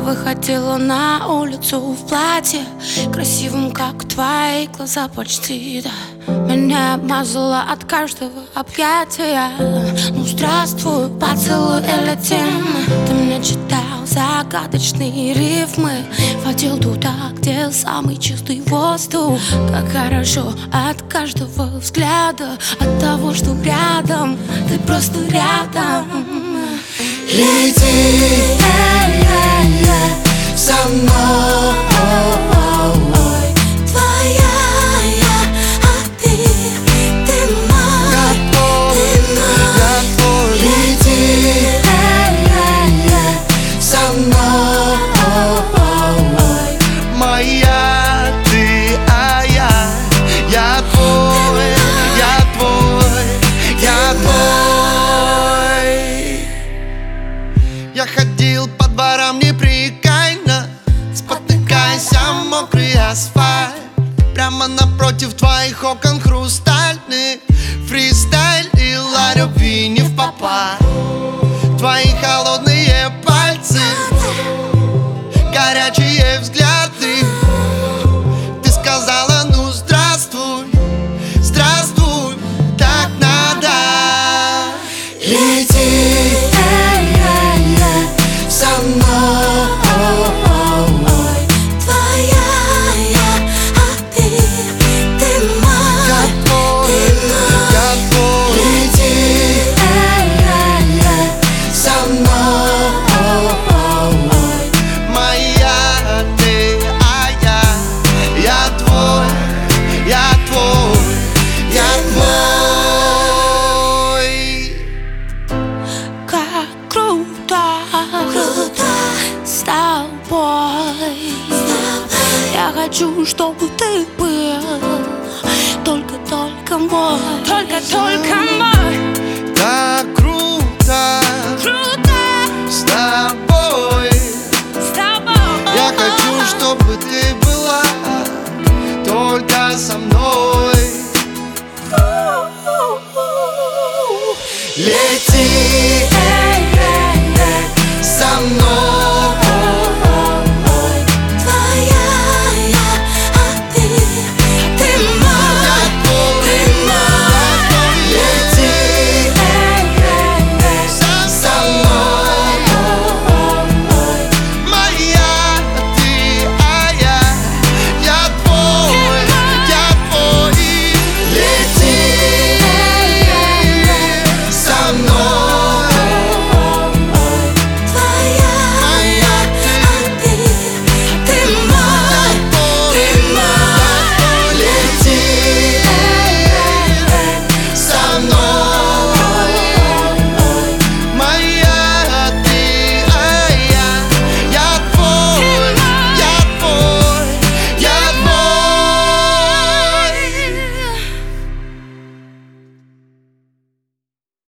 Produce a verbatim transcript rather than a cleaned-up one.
выходила на улицу в платье, красивым, как твои глаза почти, да. Меня обмазала от каждого объятия. Ну здравствуй, поцелуй и летим. Ты мне читал загадочные рифмы, водил туда, где самый чистый воздух. Как хорошо от каждого взгляда, от того, что рядом, ты просто рядом. Лети со мной, твоя я, а ты, ты мой, я твой, я твой. Лети со мной, моя ты, а я, я твой, я твой, я твой. Я ходил по дворам непрекаянно, спотыкаясь о мокрый асфальт. Прямо напротив твоих окон хрустальных фристайлила любви не впопад. Твои холодные пальцы, горячие взгляды. Ты сказала, ну здравствуй, здравствуй, так надо. Лети со мной, твоя я, а ты, ты мой, я твой, я твой. Лети со мной, моя ты, а я, я твой, я твой, я твой. как круто, Круто с тобой. Я хочу, чтобы ты был только-только мой, только-только мой. Так круто, Круто с тобой. с тобой. Я хочу, чтобы ты